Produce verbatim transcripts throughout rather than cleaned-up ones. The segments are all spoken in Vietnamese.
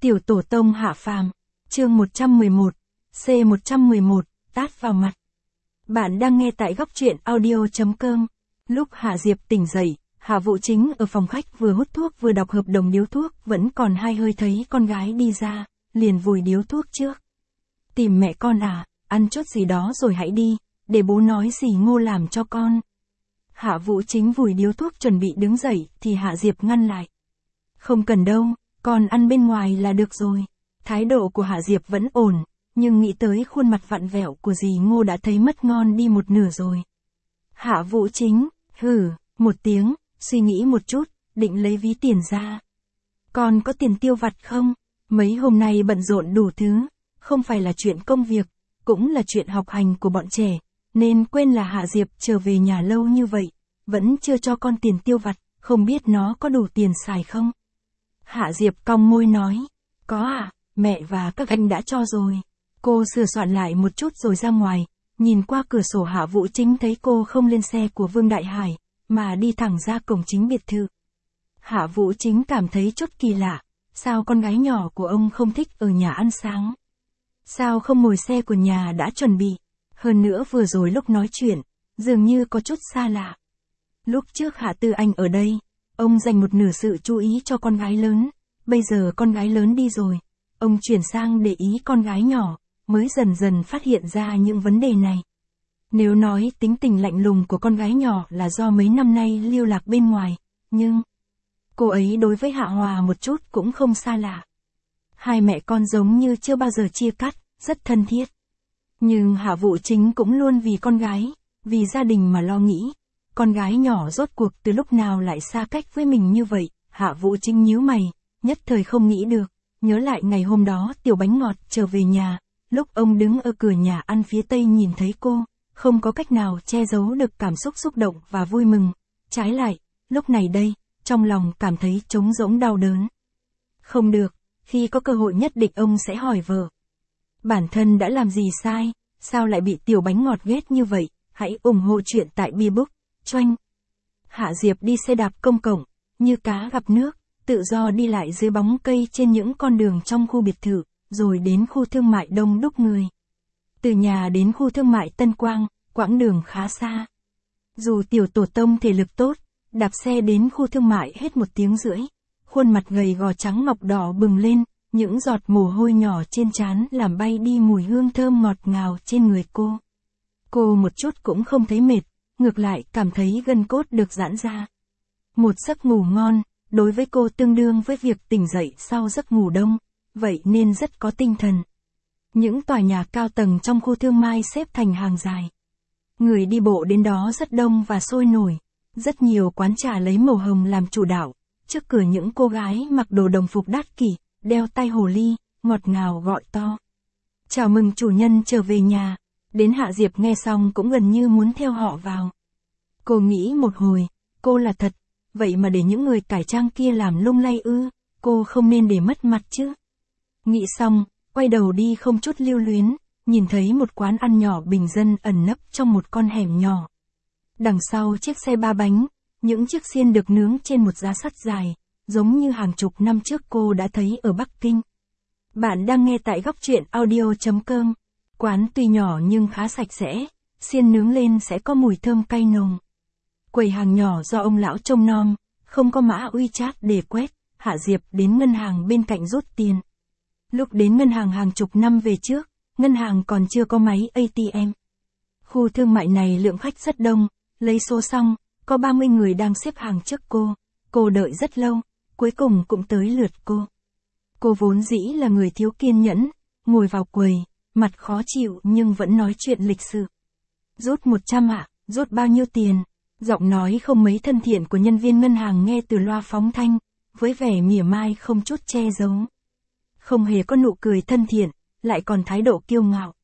Tiểu tổ tông hạ phàm, chương một trăm mười một, C một trăm mười một, tát vào mặt. Bạn đang nghe tại góc truyện audio.com. Lúc Hạ Diệp tỉnh dậy, Hạ Vũ Chính ở phòng khách vừa hút thuốc vừa đọc hợp đồng điếu thuốc, vẫn còn hai hơi thấy con gái đi ra, liền vùi điếu thuốc trước. Tìm mẹ con à, ăn chút gì đó rồi hãy đi, để bố nói gì Ngô làm cho con. Hạ Vũ Chính vùi điếu thuốc chuẩn bị đứng dậy, thì Hạ Diệp ngăn lại. Không cần đâu, con ăn bên ngoài là được rồi. Thái độ của Hạ Diệp vẫn ổn, nhưng nghĩ tới khuôn mặt vặn vẹo của dì Ngô đã thấy mất ngon đi một nửa rồi. Hạ Vũ Chính, hừ, một tiếng, suy nghĩ một chút, định lấy ví tiền ra. Con có tiền tiêu vặt không? Mấy hôm nay bận rộn đủ thứ, không phải là chuyện công việc, cũng là chuyện học hành của bọn trẻ, nên quên là Hạ Diệp trở về nhà lâu như vậy, vẫn chưa cho con tiền tiêu vặt, không biết nó có đủ tiền xài không? Hạ Diệp cong môi nói, có à, mẹ và các anh đã cho rồi. Cô sửa soạn lại một chút rồi ra ngoài, nhìn qua cửa sổ Hạ Vũ Chính thấy cô không lên xe của Vương Đại Hải, mà đi thẳng ra cổng chính biệt thự. Hạ Vũ Chính cảm thấy chút kỳ lạ, sao con gái nhỏ của ông không thích ở nhà ăn sáng? Sao không ngồi xe của nhà đã chuẩn bị? Hơn nữa vừa rồi lúc nói chuyện, dường như có chút xa lạ. Lúc trước Hạ Tư Anh ở đây, ông dành một nửa sự chú ý cho con gái lớn, bây giờ con gái lớn đi rồi, ông chuyển sang để ý con gái nhỏ, mới dần dần phát hiện ra những vấn đề này. Nếu nói tính tình lạnh lùng của con gái nhỏ là do mấy năm nay lưu lạc bên ngoài, nhưng cô ấy đối với Hạ Hòa một chút cũng không xa lạ. Hai mẹ con giống như chưa bao giờ chia cắt, rất thân thiết. Nhưng Hạ Vũ Chính cũng luôn vì con gái, vì gia đình mà lo nghĩ. Con gái nhỏ rốt cuộc từ lúc nào lại xa cách với mình như vậy? Hạ Vũ Chính nhíu mày, nhất thời không nghĩ được, nhớ lại ngày hôm đó Tiểu Bánh Ngọt trở về nhà, lúc ông đứng ở cửa nhà ăn phía tây nhìn thấy cô, không có cách nào che giấu được cảm xúc xúc động và vui mừng. Trái lại, lúc này đây, trong lòng cảm thấy trống rỗng đau đớn. Không được, khi có cơ hội nhất định ông sẽ hỏi vợ. Bản thân đã làm gì sai, sao lại bị Tiểu Bánh Ngọt ghét như vậy? Hãy ủng hộ chuyện tại Bbook. Choanh. Hạ Diệp đi xe đạp công cộng, như cá gặp nước, tự do đi lại dưới bóng cây trên những con đường trong khu biệt thự, rồi đến khu thương mại đông đúc người. Từ nhà đến khu thương mại Tân Quang, quãng đường khá xa. Dù tiểu tổ tông thể lực tốt, đạp xe đến khu thương mại hết một tiếng rưỡi, khuôn mặt gầy gò trắng ngọc đỏ bừng lên, những giọt mồ hôi nhỏ trên trán làm bay đi mùi hương thơm ngọt ngào trên người cô. Cô một chút cũng không thấy mệt, ngược lại cảm thấy gân cốt được giãn ra. Một giấc ngủ ngon, đối với cô tương đương với việc tỉnh dậy sau giấc ngủ đông, vậy nên rất có tinh thần. Những tòa nhà cao tầng trong khu thương mại xếp thành hàng dài. Người đi bộ đến đó rất đông và sôi nổi, rất nhiều quán trà lấy màu hồng làm chủ đạo, trước cửa những cô gái mặc đồ đồng phục đắt kỷ, đeo tay hồ ly, ngọt ngào gọi to. Chào mừng chủ nhân trở về nhà. Đến Hạ Diệp nghe xong cũng gần như muốn theo họ vào. Cô nghĩ một hồi, cô là thật, vậy mà để những người cải trang kia làm lung lay ư, cô không nên để mất mặt chứ. Nghĩ xong, quay đầu đi không chút lưu luyến, nhìn thấy một quán ăn nhỏ bình dân ẩn nấp trong một con hẻm nhỏ. Đằng sau chiếc xe ba bánh, những chiếc xiên được nướng trên một giá sắt dài, giống như hàng chục năm trước cô đã thấy ở Bắc Kinh. Bạn đang nghe tại góc truyện audio.com. Quán tuy nhỏ nhưng khá sạch sẽ, xiên nướng lên sẽ có mùi thơm cay nồng. Quầy hàng nhỏ do ông lão trông nom, không có mã WeChat để quét, Hạ Diệp đến ngân hàng bên cạnh rút tiền. Lúc đến ngân hàng hàng chục năm về trước, ngân hàng còn chưa có máy a tê em. Khu thương mại này lượng khách rất đông, lấy số xong, có ba mươi người đang xếp hàng trước cô, cô đợi rất lâu, cuối cùng cũng tới lượt cô. Cô vốn dĩ là người thiếu kiên nhẫn, ngồi vào quầy, mặt khó chịu nhưng vẫn nói chuyện lịch sự. Rút một trăm ạ, rút bao nhiêu tiền? Giọng nói không mấy thân thiện của nhân viên ngân hàng nghe từ loa phóng thanh, với vẻ mỉa mai không chút che giấu. Không hề có nụ cười thân thiện, lại còn thái độ kiêu ngạo.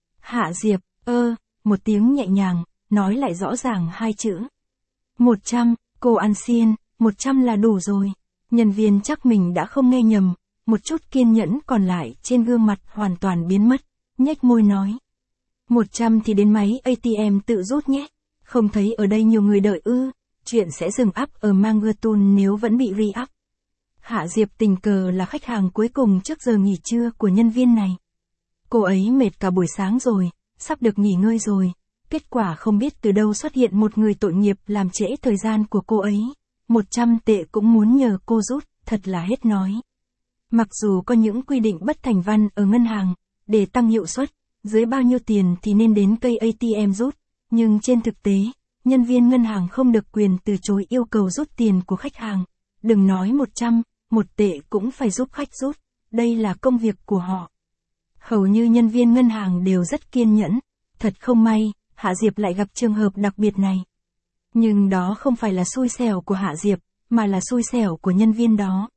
Hạ Diệp, ơ, một tiếng nhẹ nhàng, nói lại rõ ràng hai chữ. Một trăm, cô ăn xiên, một trăm là đủ rồi. Nhân viên chắc mình đã không nghe nhầm, một chút kiên nhẫn còn lại trên gương mặt hoàn toàn biến mất, nhếch môi nói. Một trăm thì đến máy a tê em tự rút nhé, không thấy ở đây nhiều người đợi ư, chuyện sẽ dừng up ở Mangatun nếu vẫn bị re-up. Hạ Diệp tình cờ là khách hàng cuối cùng trước giờ nghỉ trưa của nhân viên này. Cô ấy mệt cả buổi sáng rồi, sắp được nghỉ ngơi rồi. Kết quả không biết từ đâu xuất hiện một người tội nghiệp làm trễ thời gian của cô ấy. một trăm tệ cũng muốn nhờ cô rút, thật là hết nói. Mặc dù có những quy định bất thành văn ở ngân hàng, để tăng hiệu suất, dưới bao nhiêu tiền thì nên đến cây a tê em rút, nhưng trên thực tế, nhân viên ngân hàng không được quyền từ chối yêu cầu rút tiền của khách hàng. Đừng nói một trăm, một tệ cũng phải giúp khách rút, đây là công việc của họ. Hầu như nhân viên ngân hàng đều rất kiên nhẫn, thật không may, Hạ Diệp lại gặp trường hợp đặc biệt này. Nhưng đó không phải là xui xẻo của Hạ Diệp, mà là xui xẻo của nhân viên đó.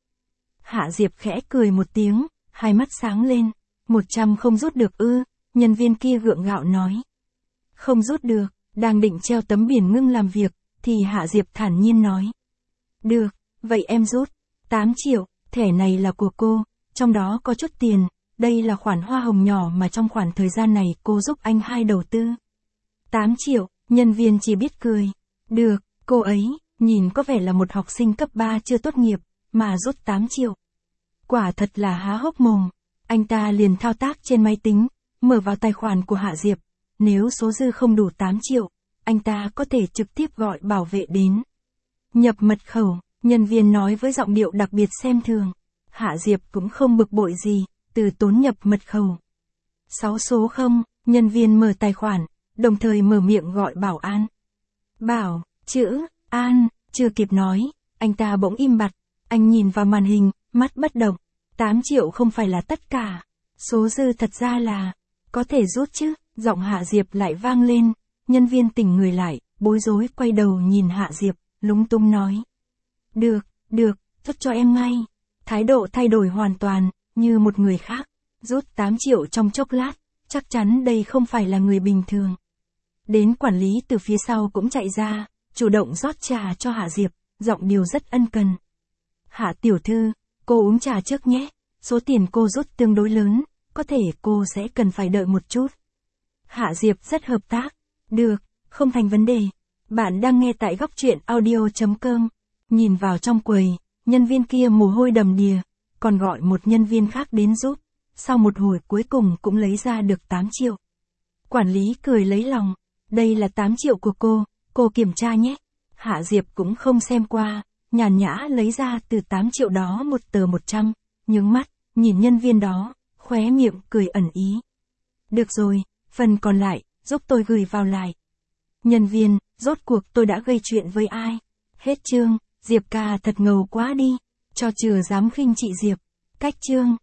Hạ Diệp khẽ cười một tiếng, hai mắt sáng lên, một trăm không rút được ư, nhân viên kia gượng gạo nói. Không rút được, đang định treo tấm biển ngưng làm việc, thì Hạ Diệp thản nhiên nói. Được, vậy em rút, tám triệu, thẻ này là của cô, trong đó có chút tiền, đây là khoản hoa hồng nhỏ mà trong khoảng thời gian này cô giúp anh hai đầu tư. tám triệu, nhân viên chỉ biết cười. Được, cô ấy, nhìn có vẻ là một học sinh cấp ba chưa tốt nghiệp, mà rút tám triệu. Quả thật là há hốc mồm. Anh ta liền thao tác trên máy tính, mở vào tài khoản của Hạ Diệp. Nếu số dư không đủ tám triệu, anh ta có thể trực tiếp gọi bảo vệ đến. Nhập mật khẩu, nhân viên nói với giọng điệu đặc biệt xem thường. Hạ Diệp cũng không bực bội gì, từ tốn nhập mật khẩu. Sáu số không, nhân viên mở tài khoản, đồng thời mở miệng gọi bảo an. Bảo, chữ, an, chưa kịp nói, anh ta bỗng im bặt, anh nhìn vào màn hình, mắt bất động. tám triệu không phải là tất cả, số dư thật ra là, có thể rút chứ, giọng Hạ Diệp lại vang lên, nhân viên tỉnh người lại, bối rối quay đầu nhìn Hạ Diệp, lúng túng nói. Được, được, rút cho em ngay, thái độ thay đổi hoàn toàn, như một người khác, rút tám triệu trong chốc lát, chắc chắn đây không phải là người bình thường. Đến quản lý từ phía sau cũng chạy ra, chủ động rót trà cho Hạ Diệp, giọng điệu rất ân cần. Hạ tiểu thư, cô uống trà trước nhé, số tiền cô rút tương đối lớn, có thể cô sẽ cần phải đợi một chút. Hạ Diệp rất hợp tác. Được, không thành vấn đề. Bạn đang nghe tại góc truyện audio chấm com. Nhìn vào trong quầy, nhân viên kia mồ hôi đầm đìa, còn gọi một nhân viên khác đến giúp. Sau một hồi cuối cùng cũng lấy ra được tám triệu. Quản lý cười lấy lòng. Đây là tám triệu của cô, cô kiểm tra nhé. Hạ Diệp cũng không xem qua, nhàn nhã lấy ra từ tám triệu đó một tờ một trăm, nhướng mắt, nhìn nhân viên đó, khóe miệng cười ẩn ý. Được rồi, phần còn lại, giúp tôi gửi vào lại. Nhân viên, rốt cuộc tôi đã gây chuyện với ai? Hết chương, Diệp ca thật ngầu quá đi, cho chừa dám khinh chị Diệp. Cách chương.